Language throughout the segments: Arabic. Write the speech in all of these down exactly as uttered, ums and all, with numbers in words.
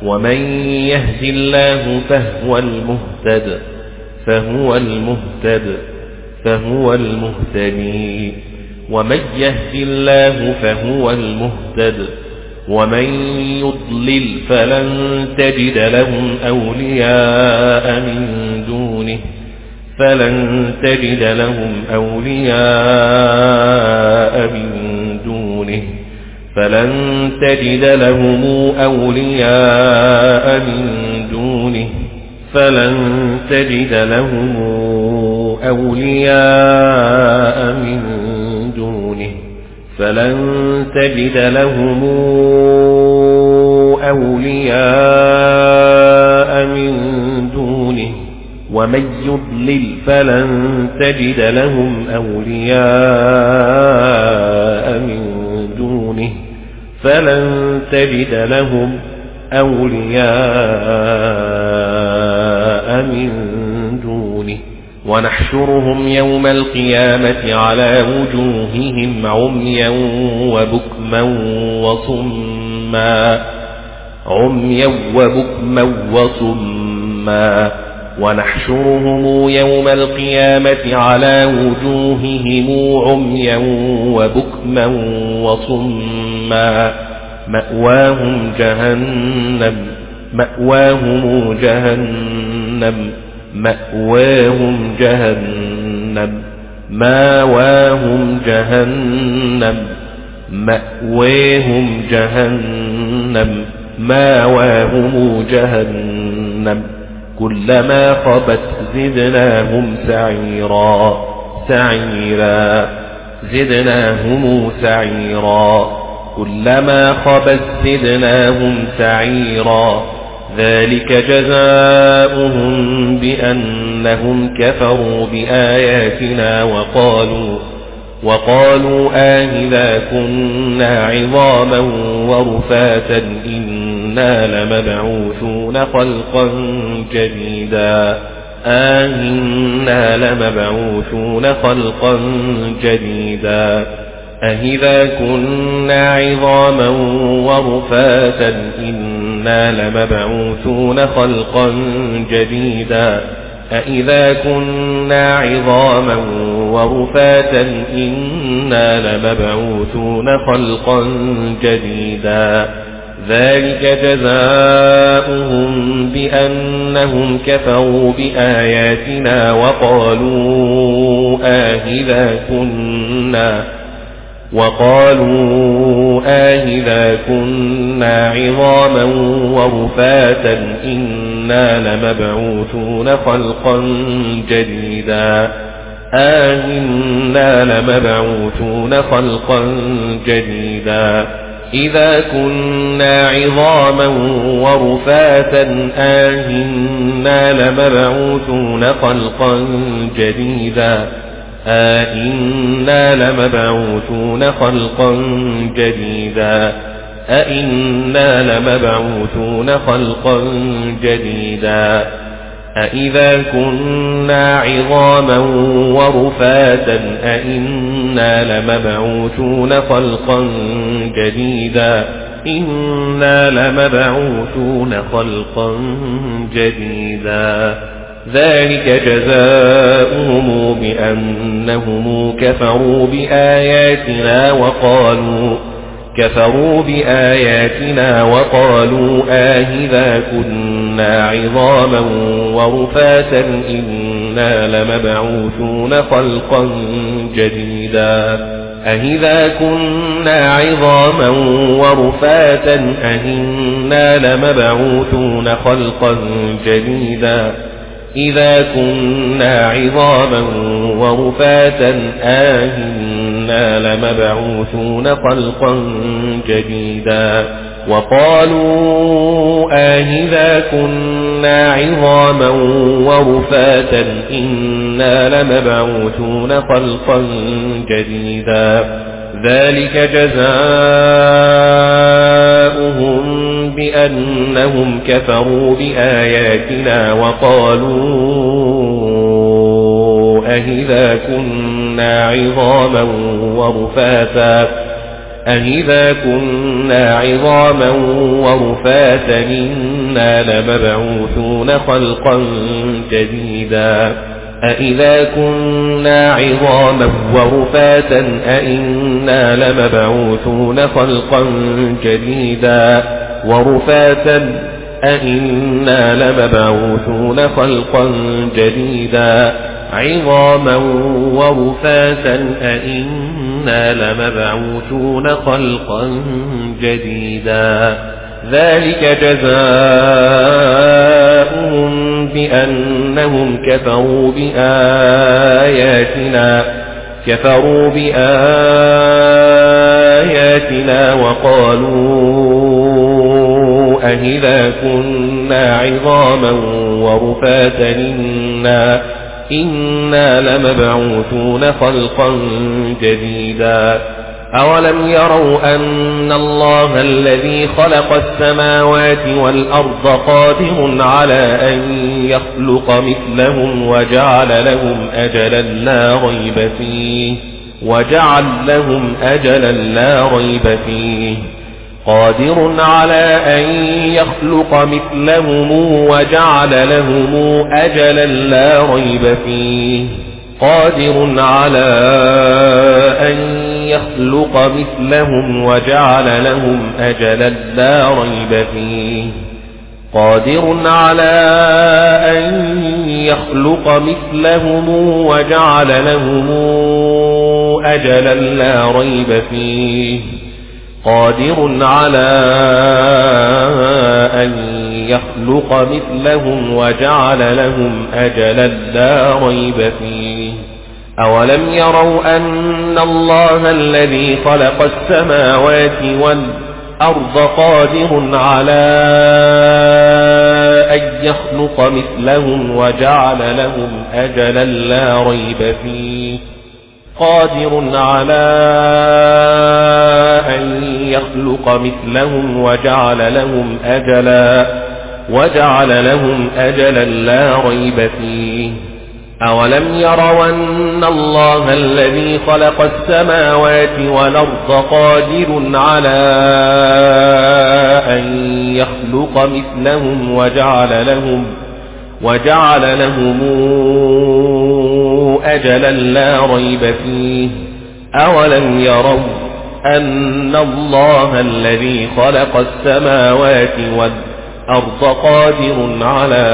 ومن يهد الله فهو المهتد فهو المهتد فهو المهتدي ومن يهد الله فهو المهتد ومن يضلل فلن تجد لهم أولياء من دونه فلن تجد لهم أولياء من دونه فلن تجد لهم أولياء من دونه فلن تجد لهم أولياء من دونه فلن تجد لهم أولياء من دونه ومن يضلل فلن تجد لهم أولياء من دونه فلن تجد لهم أولياء من دونه ونحشرهم يوم القيامة على وجوههم عميا وبكما وصما عميا وبكما وصما ونحشرهم يوم القيامة على وجوههم عميا وبكما وصما مأواهم جهنم مأواهم جهنم مأواهم جهنم ماواهم جهنم مأواهم جهنم ماواهم جهنم كلما خبت زدناهم سعيرا سعيرا زدناهم سعيرا كلما خبت زدناهم سعيرا ذلك جزاؤهم بأنهم كفروا بآياتنا وقالوا وقالوا آئذا كنا عظاما ورفاتا إنا لمبعوثون خلقا جديدا آئنا لمبعوثون خلقا جديدا أئذا كنا عظاما ورفاتا إنا لمبعوثون خلقا جديدا أئذا كنا عظاما ورفاتا إنا لمبعوثون خلقا جديدا ذلك جزاؤهم بأنهم كفروا بآياتنا وقالوا آئذا كنا وقالوا آئذا كنا عظاما ورفاتا إنا لمبعوثون خلقا جديدا آئنا لمبعوثون خلقا جديدا إذا كنا عظاما ورفاتا آئنا لمبعوثون خلقا جديدا أئنا لمبعوثون خلقا جديدا أئنا لمبعوثون خلقا جديدا أئذا كنا عظاما ورفاتا أئنا لمبعوثون خلقا جديدا إنا لمبعوثون خلقا جديدا ذلك جزاؤهم بأنهم كفروا بآياتنا وقالوا كفروا بآياتنا وقالوا آئذا كنا عظاما ورفاتا إنا لمبعوثون خلقا جديدا أئذا كنا عظاما ورفاتا أئنا لمبعوثون خلقا جديدا إذا كنا عظاما ورفاتا آئنا لمبعوثون خلقا جديدا وقالوا آئذا كنا عظاما ورفاتا إنا لمبعوثون خلقا جديدا ذلك جزاؤهم بأنهم كفروا بآياتنا وقالوا أئذا كنا عظاما ورفاتا أإذا كنا عظاما ورفاتا إنا لمبعوثون خلقا جديدا أإذا كنا عظاما ورفاتا أإنا لمبعوثون خلقا جديدا ورفاتا أإنا لمبعوثون خلقا جديدا عظاما ورفاتا أإنا لمبعوثون خلقا جديدا ذلك جزاؤهم بأنهم كفروا بآياتنا كفروا بآياتنا وقالوا أإذا كنا عظاما ورفاتا إنا إنا لمبعوثون خلقا جديدا أولم يروا أن الله الذي خلق السماوات والأرض قادر على أن يخلق مثلهم وجعل لهم أجلا لا ريب فيه وجعل لهم أجلا لا ريب فيه قادر على أن يخلق مثلهم وجعل لهم أجلا لا ريب فيه قادر على أن يخلق مثلهم وجعل لهم أجلا لا ريب فيه قادر على أن يخلق مثلهم وجعل لهم أجلا لا ريب فيه قادر على أن يخلق مثلهم وجعل لهم أجلا لا ريب فيه أولم يروا أن الله الذي خلق السماوات والأرض قادر على أن يخلق مثلهم وجعل لهم أجلا لا ريب فيه قادر على أن يخلق مثلهم وجعل لهم أجلا وجعل لهم أجلا لا ريب فيه أولم يروا أن الله الذي خلق السماوات والأرض قادر على أن يخلق مثلهم وجعل لهم وجعل لهم أجلا لا ريب فيه أولم يروا أن الله الذي خلق السماوات والأرض قادر على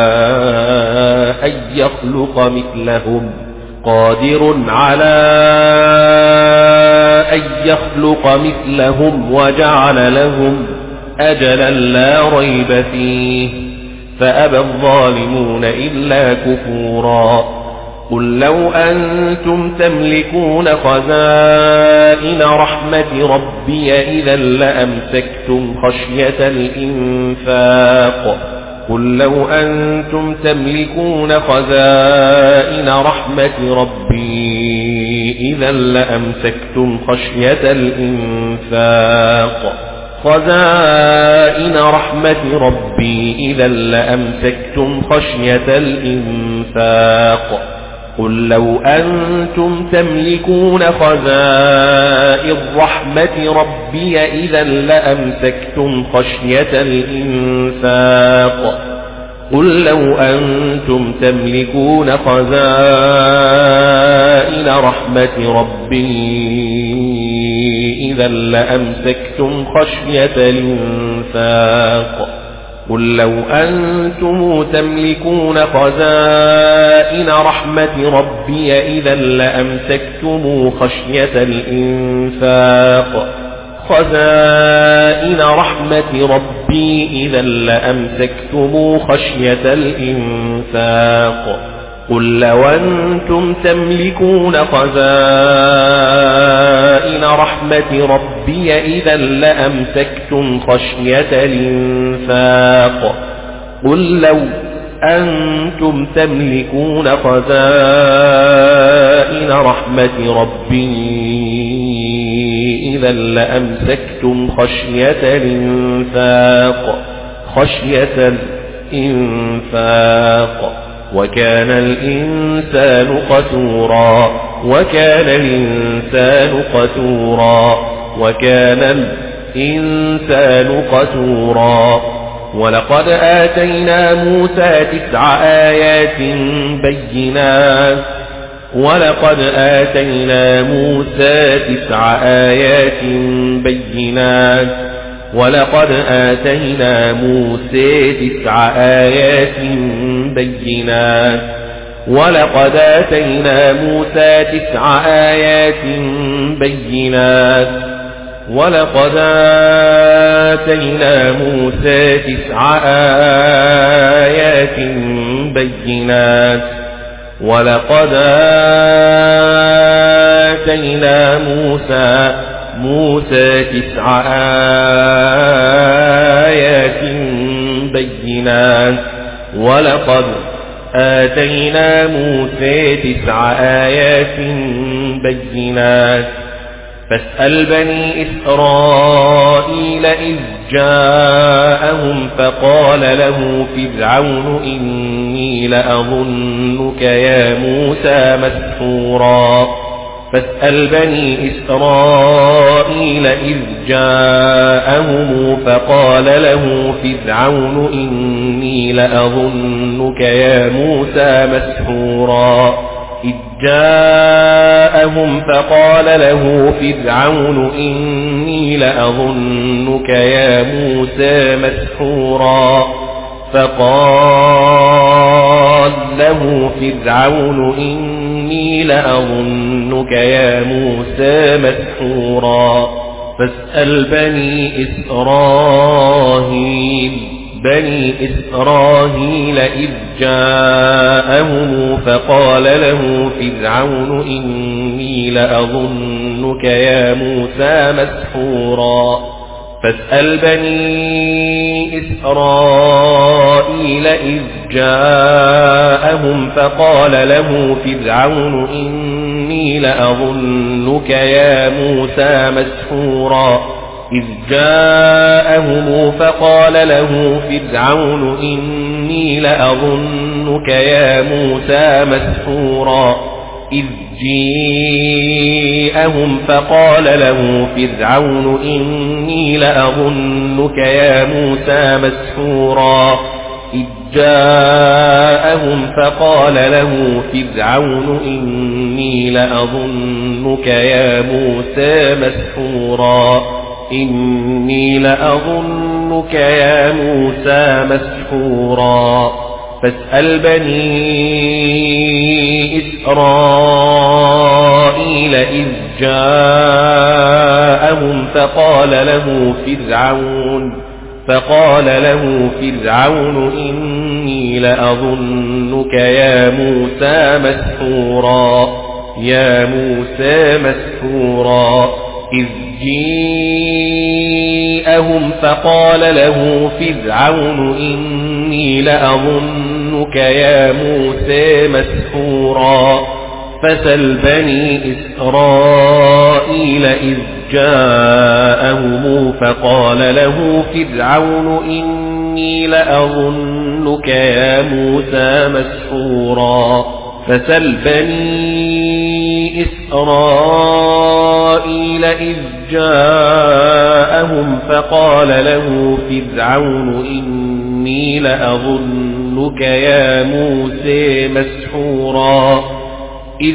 أن يخلق مثلهم قادر على أن يخلق مثلهم وجعل لهم أجلا لا ريب فيه فأبى الظالمون إلا كفورا قل لو أنتم تملكون خزائن رحمة ربي إذا لأمسكتم خشية الإنفاق قل لو أنتم تملكون خزائن رحمة ربي إذا لأمسكتم خشية الإنفاق خزائن رحمة ربي إذا لأمسكتم خشية الإنفاق قل لو أنتم تملكون خزائن رحمة ربي إذا لأمسكتم خشية الإنفاق قل لو أنتم تملكون خزائن رحمة ربي إذا لأمسكتم خشية الإنفاق قل لو أنتم تملكون خزائن رحمة ربي إذا لأمسكتم خشية الإنفاق خزائن رحمة ربي إذا لأمسكتم خشية الإنفاق قل لو أنتم تملكون خزائن رحمة ربي إذا لأمسكتم خشية الإنفاق قل لو أنتم تملكون خزائن رحمة ربي إذا لأمسكتم خشية الإنفاق خشية الإنفاق وكان الإنسان قتورا وكان الإنسان قتورا وكان الإنسان قتورا ولقد آتينا موسى تسع آيات بينات ولقد آتينا موسى تسع آيات بينات ولقد آتينا موسى تسع آيات بينات ولقد آتينا موسى تسع آيات بينات ولقد آتينا موسى تسع آيات بينات ولقد آتينا موسى موسى تسع آيات بينات ولقد آتينا موسى تسع آيات بينات فاسأل بني إسرائيل إذ جاءهم فقال له فرعون إني لأظنك يا موسى مسحورا فاسأل بني إسرائيل إذ جاءهم فقال له فرعون إني لأظنك يا موسى مسحورا إذ جاءهم فقال له فرعون إني لأظنك يا موسى مسحورا فقال له فرعون إني لأظنك يا موسى مسحورا فاسأل بني إسرائيل بني إسرائيل إذ جاءهم فقال له فرعون إني لأظنك يا موسى مسحورا فاسأل بني إسرائيل إذ جاءهم فقال له فرعون إني لأظنك يا موسى مسحورا إذ جاءهم فقال له فرعون إني لأظنك يا موسى مسحورا إذ جاءهم فقال له فرعون إني لأظنك يا موسى مسحورا إذ جاءهم فقال له فرعون إني لأظنك يا موسى مسحورا إني لأظنك يا موسى مسحورا فاسأل بني إسرائيل إذ جاءهم فقال له فرعون فقال له فرعون إني لأظنك يا موسى مسحورا يا موسى مسحورا إذ جاءهم فقال له فرعون إني لأظنك يا موسى مسحورا فسل بني إسرائيل إذ جاءهم فقال له فرعون إني لأظنك يا موسى مسحورا فسل بني إسرائيل إذ جاءهم فقال له فرعون إني لأظنك يا موسى مسحورا إذ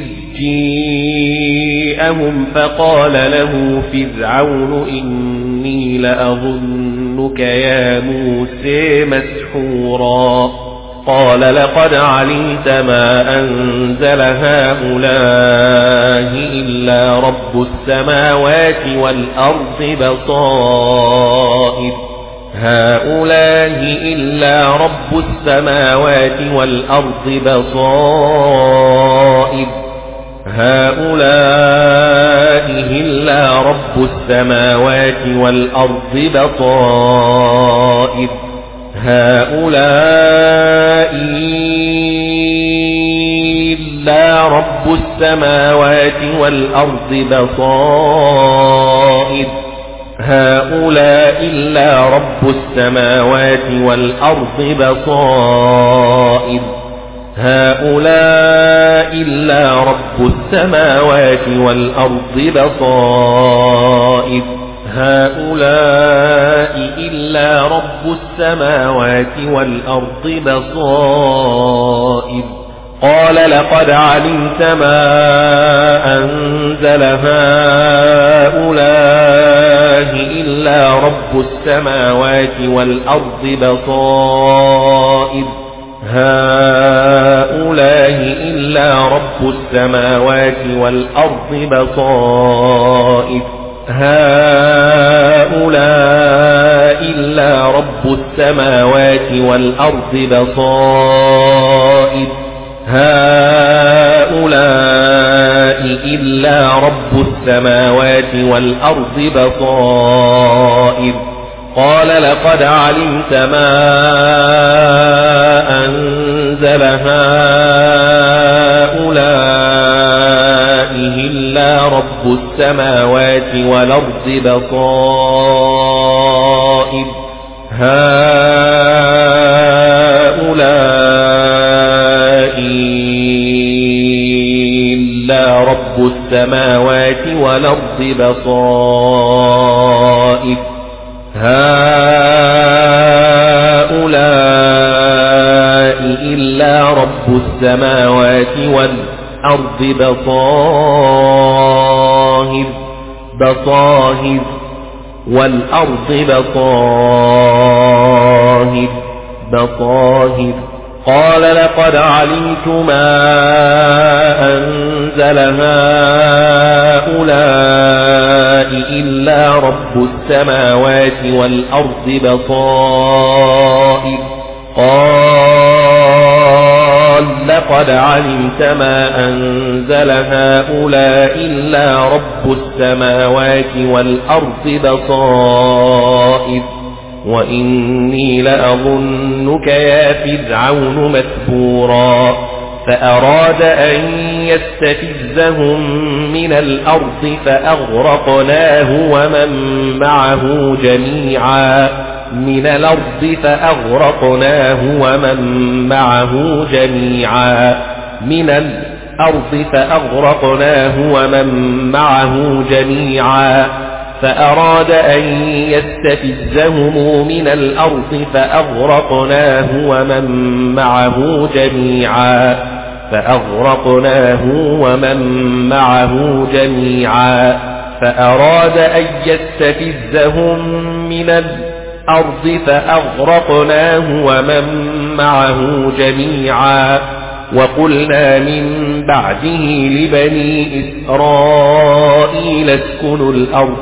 جاءهم فقال له فرعون إني لأظنك يا موسى مسحورا قال لقد علمت ما أنزل هؤلاء إلا رب السماوات والأرض بصائر هؤلاء إلا رب السماوات والأرض بصائر هؤلاء إلا رب السماوات والأرض بصائر هؤلاء إلا رب السماوات والأرض بصائر هؤلاء إلا رب السماوات والأرض بصائر هؤلاء إلا رب السماوات والأرض بصائر بصائر هؤلاء إلا رب السماوات والأرض بصائر قال لقد علمت ما أنزل هؤلاء إلا رب السماوات والأرض بصائر هؤلاء إلا رب السماوات والأرض بصائر هؤلاء إلا رب السماوات والأرض بصائر هؤلاء إلا رب السماوات والأرض بصائر قال لقد علمت ما أنزل هؤلاء إلا رب السماوات والأرض بصائر هؤلاء إلا رب السماوات والأرض بصائر هؤلاء إلا رب السماوات والأرض بصائر بصائر والأرض بصائر بصائر قال لقد علمت ما أنزل هؤلاء إلا رب السماوات والأرض بصائر قال لقد علمت ما أنزل هؤلاء إلا رب السماوات والأرض بصائر وإني لأظنك يا فرعون مثبورا فأراد أن يستفزهم من الأرض فأغرقناه ومن معه جميعا من الأرض فأغرقناه ومن معه جميعا من الأرض فأغرقناه ومن معه جميعا فأراد أن يستفزهم من الأرض فأغرقناه ومن معه جميعا فأغرقناه ومن معه جميعا فأراد أن يستفزهم من الأرض فأغرقناه ومن معه جميعا وقلنا من بعده لبني إسرائيل اسكنوا الأرض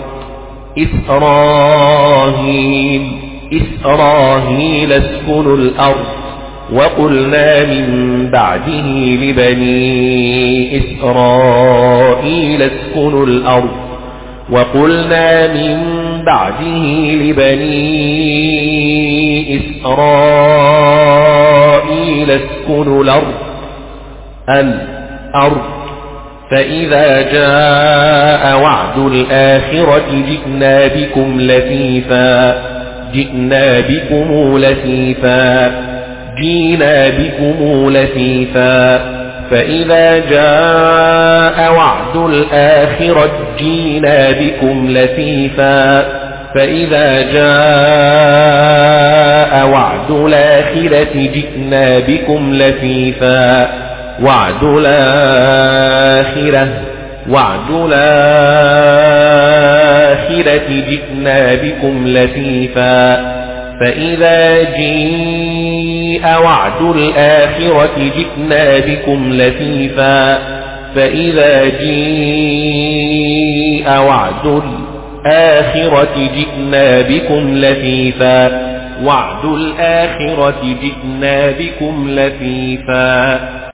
إسرائيل إسرائيل اسكنوا الأرض وقلنا من بعده لبني إسرائيل اسكنوا الأرض وقلنا من بعده لبني إسرائيل اسكنوا الأرض الأرض فإذا جاء وعد الآخرة جئنا بكم لفيفا جئنا بكم لفيفا جئنا بكم لفيفا فإذا جاء وعد الآخرة جئنا بكم لفيفا فإذا جاء وعد الآخرة جئنا بكم لفيفا وعد الآخرة وعد الآخرة جئنا بكم لفيفا فإذا جاء وعد الآخرة جئنا بكم لفيفا فإذا جاء وعد الآخرة جئنا بكم لفيفا وعد الآخرة جئنا بكم لفيفا